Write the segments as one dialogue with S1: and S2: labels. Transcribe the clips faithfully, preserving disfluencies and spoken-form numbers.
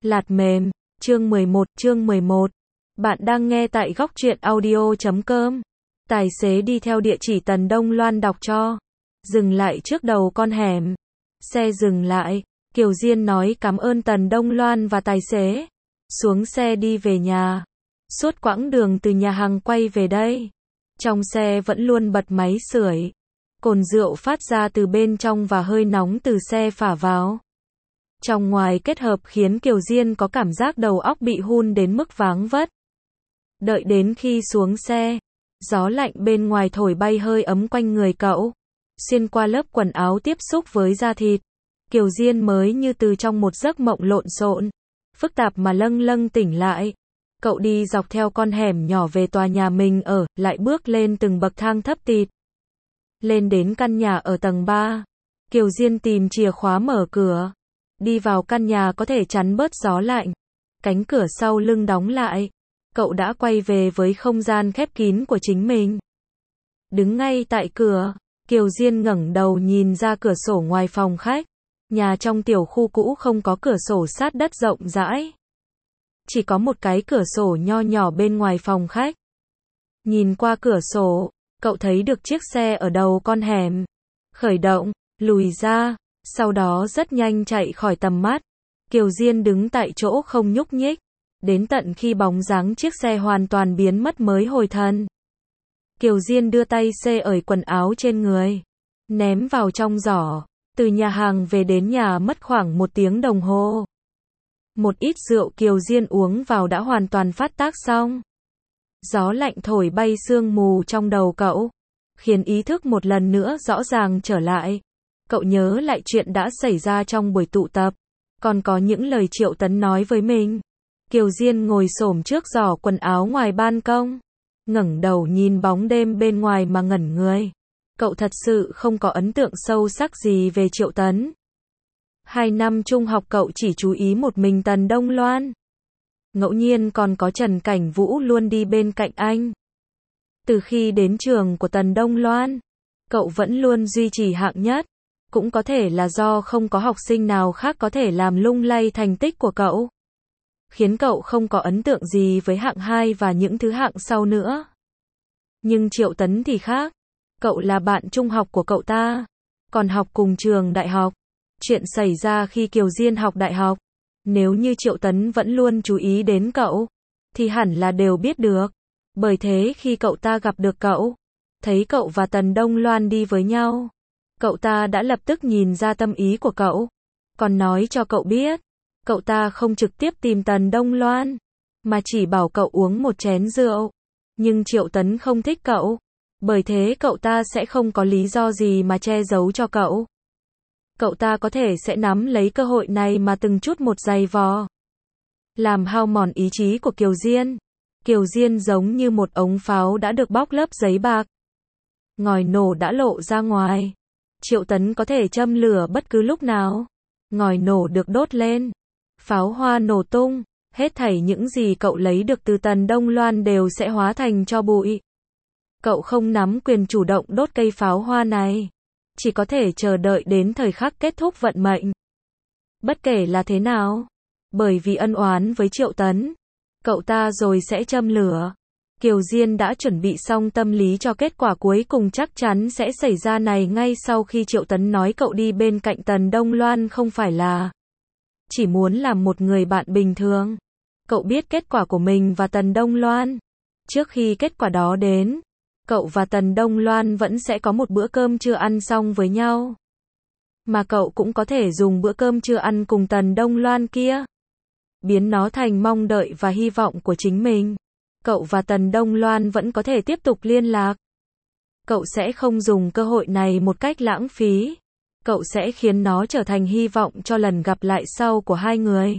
S1: Lạt mềm, chương mười một, chương mười một. Bạn đang nghe tại góc truyện audio chấm com. Tài xế đi theo địa chỉ Tần Đông Loan đọc cho. Dừng lại trước đầu con hẻm. Xe dừng lại. Kiều Diên nói cảm ơn Tần Đông Loan và tài xế. Xuống xe đi về nhà. Suốt quãng đường từ nhà hàng quay về đây. Trong xe vẫn luôn bật máy sưởi. Cồn rượu phát ra từ bên trong và hơi nóng từ xe phả vào. Trong ngoài kết hợp khiến Kiều Diên có cảm giác đầu óc bị hun đến mức váng vất. Đợi đến khi xuống xe, gió lạnh bên ngoài thổi bay hơi ấm quanh người cậu, xuyên qua lớp quần áo tiếp xúc với da thịt. Kiều Diên mới như từ trong một giấc mộng lộn xộn, phức tạp mà lâng lâng tỉnh lại. Cậu đi dọc theo con hẻm nhỏ về tòa nhà mình ở, lại bước lên từng bậc thang thấp tịt. Lên đến căn nhà ở tầng ba, Kiều Diên tìm chìa khóa mở cửa. Đi vào căn nhà có thể chắn bớt gió lạnh. Cánh cửa sau lưng đóng lại. Cậu đã quay về với không gian khép kín của chính mình. Đứng ngay tại cửa, Kiều Diên ngẩng đầu nhìn ra cửa sổ ngoài phòng khách. Nhà trong tiểu khu cũ không có cửa sổ sát đất rộng rãi. Chỉ có một cái cửa sổ nho nhỏ bên ngoài phòng khách. Nhìn qua cửa sổ, cậu thấy được chiếc xe ở đầu con hẻm. Khởi động, lùi ra. Sau đó rất nhanh chạy khỏi tầm mắt. Kiều Diên đứng tại chỗ không nhúc nhích. Đến tận khi bóng dáng chiếc xe hoàn toàn biến mất mới hồi thần. Kiều Diên đưa tay xê ởi quần áo trên người. Ném vào trong giỏ. Từ nhà hàng về đến nhà mất khoảng một tiếng đồng hồ. Một ít rượu Kiều Diên uống vào đã hoàn toàn phát tác xong. Gió lạnh thổi bay sương mù trong đầu cậu. Khiến ý thức một lần nữa rõ ràng trở lại. Cậu nhớ lại chuyện đã xảy ra trong buổi tụ tập. Còn có những lời Triệu Tấn nói với mình. Kiều Diên ngồi xổm trước giỏ quần áo ngoài ban công. Ngẩng đầu nhìn bóng đêm bên ngoài mà ngẩn người. Cậu thật sự không có ấn tượng sâu sắc gì về Triệu Tấn. Hai năm trung học cậu chỉ chú ý một mình Tần Đông Loan. Ngẫu nhiên còn có Trần Cảnh Vũ luôn đi bên cạnh anh. Từ khi đến trường của Tần Đông Loan, cậu vẫn luôn duy trì hạng nhất. Cũng có thể là do không có học sinh nào khác có thể làm lung lay thành tích của cậu. Khiến cậu không có ấn tượng gì với hạng hai và những thứ hạng sau nữa. Nhưng Triệu Tấn thì khác. Cậu là bạn trung học của cậu ta. Còn học cùng trường đại học. Chuyện xảy ra khi Kiều Diên học đại học. Nếu như Triệu Tấn vẫn luôn chú ý đến cậu, thì hẳn là đều biết được. Bởi thế khi cậu ta gặp được cậu, thấy cậu và Tần Đông Loan đi với nhau, cậu ta đã lập tức nhìn ra tâm ý của cậu. Còn nói cho cậu biết, cậu ta không trực tiếp tìm Tần Đông Loan, mà chỉ bảo cậu uống một chén rượu. Nhưng Triệu Tấn không thích cậu. Bởi thế cậu ta sẽ không có lý do gì mà che giấu cho cậu. Cậu ta có thể sẽ nắm lấy cơ hội này mà từng chút một giày vò. Làm hao mòn ý chí của Kiều Diên. Kiều Diên giống như một ống pháo đã được bóc lớp giấy bạc. Ngòi nổ đã lộ ra ngoài. Triệu Tấn có thể châm lửa bất cứ lúc nào. Ngòi nổ được đốt lên. Pháo hoa nổ tung. Hết thảy những gì cậu lấy được từ Tần Đông Loan đều sẽ hóa thành tro bụi. Cậu không nắm quyền chủ động đốt cây pháo hoa này. Chỉ có thể chờ đợi đến thời khắc kết thúc vận mệnh. Bất kể là thế nào. Bởi vì ân oán với Triệu Tấn, cậu ta rồi sẽ châm lửa. Kiều Diên đã chuẩn bị xong tâm lý cho kết quả cuối cùng chắc chắn sẽ xảy ra này ngay sau khi Triệu Tấn nói cậu đi bên cạnh Tần Đông Loan không phải là chỉ muốn làm một người bạn bình thường. Cậu biết kết quả của mình và Tần Đông Loan. Trước khi kết quả đó đến, cậu và Tần Đông Loan vẫn sẽ có một bữa cơm trưa ăn xong với nhau. Mà cậu cũng có thể dùng bữa cơm trưa ăn cùng Tần Đông Loan kia. Biến nó thành mong đợi và hy vọng của chính mình. Cậu và Tần Đông Loan vẫn có thể tiếp tục liên lạc. Cậu sẽ không dùng cơ hội này một cách lãng phí. Cậu sẽ khiến nó trở thành hy vọng cho lần gặp lại sau của hai người.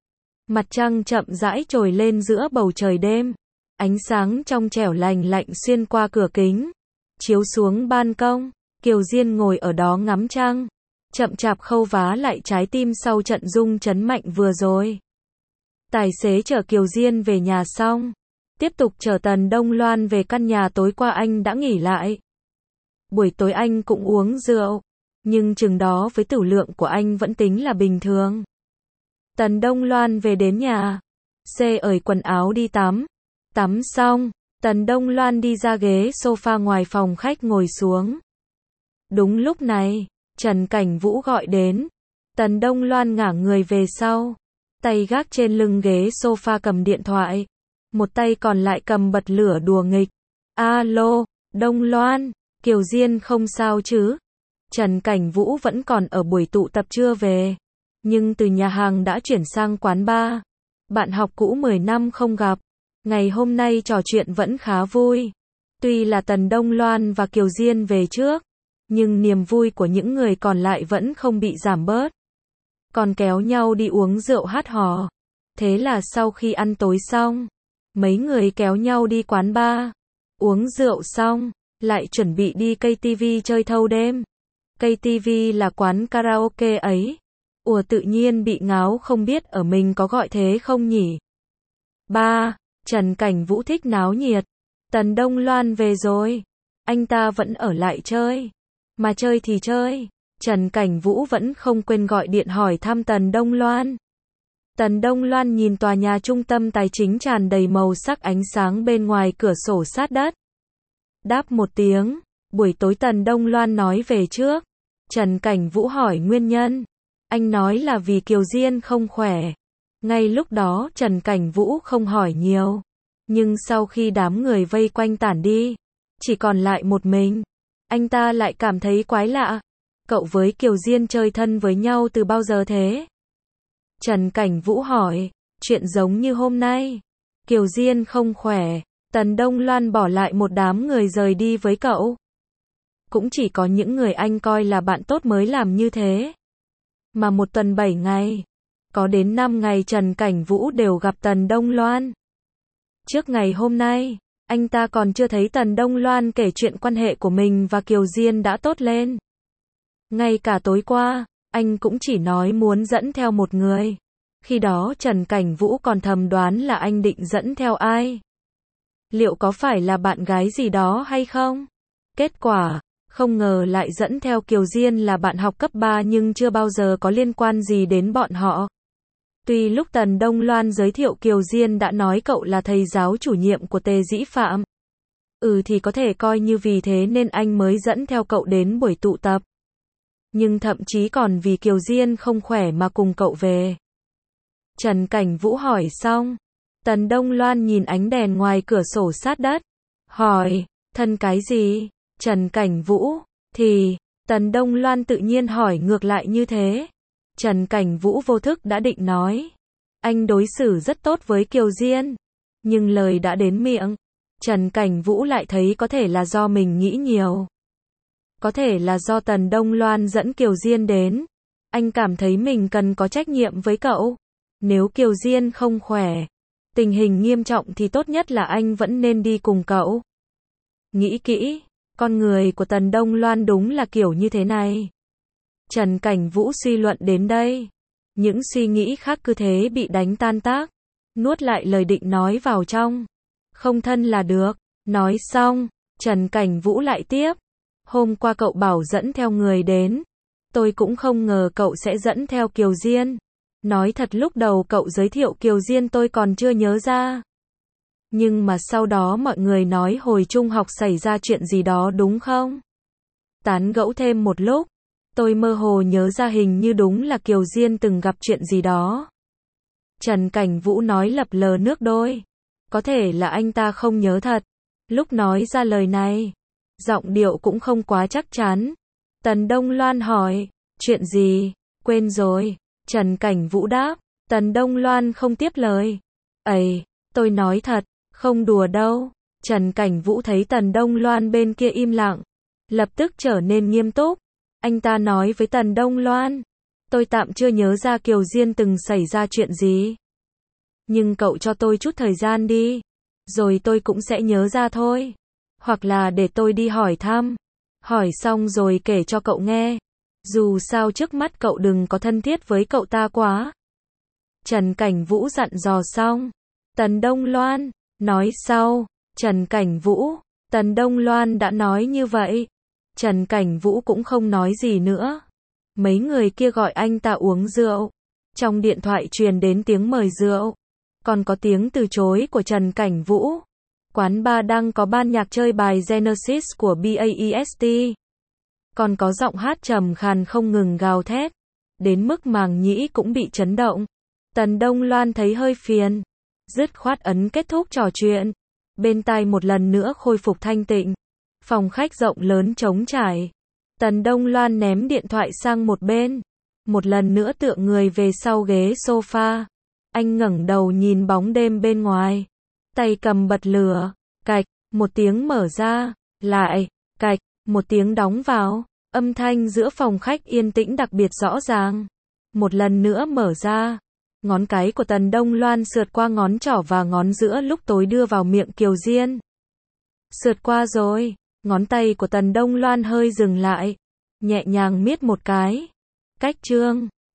S1: Mặt trăng chậm rãi trồi lên giữa bầu trời đêm. Ánh sáng trong trẻo lành lạnh xuyên qua cửa kính, chiếu xuống ban công. Kiều Diên ngồi ở đó ngắm trăng, chậm chạp khâu vá lại trái tim sau trận rung chấn mạnh vừa rồi. Tài xế chở Kiều Diên về nhà xong, tiếp tục chở Tần Đông Loan về căn nhà tối qua anh đã nghỉ lại. Buổi tối anh cũng uống rượu, nhưng chừng đó với tửu lượng của anh vẫn tính là bình thường. Tần Đông Loan về đến nhà. Xê ởi quần áo đi tắm. Tắm xong, Tần Đông Loan đi ra ghế sofa ngoài phòng khách ngồi xuống. Đúng lúc này, Trần Cảnh Vũ gọi đến. Tần Đông Loan ngả người về sau, tay gác trên lưng ghế sofa cầm điện thoại, một tay còn lại cầm bật lửa đùa nghịch. Alo, Đông Loan, Kiều Diên không sao chứ? Trần Cảnh Vũ vẫn còn ở buổi tụ tập chưa về, nhưng từ nhà hàng đã chuyển sang quán bar. Bạn học cũ mười năm không gặp, ngày hôm nay trò chuyện vẫn khá vui. Tuy là Tần Đông Loan và Kiều Diên về trước, nhưng niềm vui của những người còn lại vẫn không bị giảm bớt. Còn kéo nhau đi uống rượu hát hò. Thế là sau khi ăn tối xong, mấy người kéo nhau đi quán bar, uống rượu xong, lại chuẩn bị đi ca tê vê chơi thâu đêm. ca tê vê là quán karaoke ấy. Ủa tự nhiên bị ngáo không biết ở mình có gọi thế không nhỉ? Ba, Trần Cảnh Vũ thích náo nhiệt. Tần Đông Loan về rồi. Anh ta vẫn ở lại chơi. Mà chơi thì chơi. Trần Cảnh Vũ vẫn không quên gọi điện hỏi thăm Tần Đông Loan. Tần Đông Loan nhìn tòa nhà trung tâm tài chính tràn đầy màu sắc ánh sáng bên ngoài cửa sổ sát đất. Đáp một tiếng, buổi tối Tần Đông Loan nói về trước. Trần Cảnh Vũ hỏi nguyên nhân. Anh nói là vì Kiều Diên không khỏe. Ngay lúc đó Trần Cảnh Vũ không hỏi nhiều. Nhưng sau khi đám người vây quanh tản đi, chỉ còn lại một mình, anh ta lại cảm thấy quái lạ. Cậu với Kiều Diên chơi thân với nhau từ bao giờ thế? Trần Cảnh Vũ hỏi. Chuyện giống như hôm nay. Kiều Diên không khỏe. Tần Đông Loan bỏ lại một đám người rời đi với cậu. Cũng chỉ có những người anh coi là bạn tốt mới làm như thế. Mà một tuần bảy ngày, có đến năm ngày Trần Cảnh Vũ đều gặp Tần Đông Loan. Trước ngày hôm nay, anh ta còn chưa thấy Tần Đông Loan kể chuyện quan hệ của mình và Kiều Diên đã tốt lên. Ngay cả tối qua, anh cũng chỉ nói muốn dẫn theo một người. Khi đó Trần Cảnh Vũ còn thầm đoán là anh định dẫn theo ai. Liệu có phải là bạn gái gì đó hay không? Kết quả, không ngờ lại dẫn theo Kiều Diên là bạn học cấp ba nhưng chưa bao giờ có liên quan gì đến bọn họ. Tuy lúc Tần Đông Loan giới thiệu Kiều Diên đã nói cậu là thầy giáo chủ nhiệm của Tề Dĩ Phạm. Ừ thì có thể coi như vì thế nên anh mới dẫn theo cậu đến buổi tụ tập. Nhưng thậm chí còn vì Kiều Diên không khỏe mà cùng cậu về. Trần Cảnh Vũ hỏi xong. Tần Đông Loan nhìn ánh đèn ngoài cửa sổ sát đất. Hỏi, thân cái gì? Trần Cảnh Vũ, thì, Tần Đông Loan tự nhiên hỏi ngược lại như thế. Trần Cảnh Vũ vô thức đã định nói. Anh đối xử rất tốt với Kiều Diên. Nhưng lời đã đến miệng. Trần Cảnh Vũ lại thấy có thể là do mình nghĩ nhiều. Có thể là do Tần Đông Loan dẫn Kiều Diên đến. Anh cảm thấy mình cần có trách nhiệm với cậu. Nếu Kiều Diên không khỏe, tình hình nghiêm trọng thì tốt nhất là anh vẫn nên đi cùng cậu. Nghĩ kỹ, con người của Tần Đông Loan đúng là kiểu như thế này. Trần Cảnh Vũ suy luận đến đây. Những suy nghĩ khác cứ thế bị đánh tan tác. Nuốt lại lời định nói vào trong. Không thân là được. Nói xong, Trần Cảnh Vũ lại tiếp. Hôm qua cậu bảo dẫn theo người đến. Tôi cũng không ngờ cậu sẽ dẫn theo Kiều Diên. Nói thật lúc đầu cậu giới thiệu Kiều Diên tôi còn chưa nhớ ra. Nhưng mà sau đó mọi người nói hồi trung học xảy ra chuyện gì đó đúng không? Tán gẫu thêm một lúc, tôi mơ hồ nhớ ra hình như đúng là Kiều Diên từng gặp chuyện gì đó. Trần Cảnh Vũ nói lập lờ nước đôi. Có thể là anh ta không nhớ thật. Lúc nói ra lời này, giọng điệu cũng không quá chắc chắn. Tần Đông Loan hỏi, chuyện gì? Quên rồi. Trần Cảnh Vũ đáp. Tần Đông Loan không tiếp lời. Ây, tôi nói thật, không đùa đâu. Trần Cảnh Vũ thấy Tần Đông Loan bên kia im lặng, lập tức trở nên nghiêm túc. Anh ta nói với Tần Đông Loan, tôi tạm chưa nhớ ra Kiều Diên từng xảy ra chuyện gì. Nhưng cậu cho tôi chút thời gian đi, rồi tôi cũng sẽ nhớ ra thôi. Hoặc là để tôi đi hỏi thăm. Hỏi xong rồi kể cho cậu nghe. Dù sao trước mắt cậu đừng có thân thiết với cậu ta quá. Trần Cảnh Vũ dặn dò xong. Tần Đông Loan, nói sau. Trần Cảnh Vũ, Tần Đông Loan đã nói như vậy. Trần Cảnh Vũ cũng không nói gì nữa. Mấy người kia gọi anh ta uống rượu. Trong điện thoại truyền đến tiếng mời rượu. Còn có tiếng từ chối của Trần Cảnh Vũ. Quán bar đang có ban nhạc chơi bài Genesis của Beast. Còn có giọng hát trầm khàn không ngừng gào thét. Đến mức màng nhĩ cũng bị chấn động. Tần Đông Loan thấy hơi phiền. Dứt khoát ấn kết thúc trò chuyện. Bên tai một lần nữa khôi phục thanh tịnh. Phòng khách rộng lớn trống trải. Tần Đông Loan ném điện thoại sang một bên. Một lần nữa tựa người về sau ghế sofa. Anh ngẩng đầu nhìn bóng đêm bên ngoài. Tay cầm bật lửa. Cạch, một tiếng mở ra. Lại, cạch, một tiếng đóng vào. Âm thanh giữa phòng khách yên tĩnh đặc biệt rõ ràng. Một lần nữa mở ra. Ngón cái của Tần Đông Loan sượt qua ngón trỏ và ngón giữa lúc tối đưa vào miệng Kiều Diên. Sượt qua rồi. Ngón tay của Tần Đông Loan hơi dừng lại. Nhẹ nhàng miết một cái. Cách chương.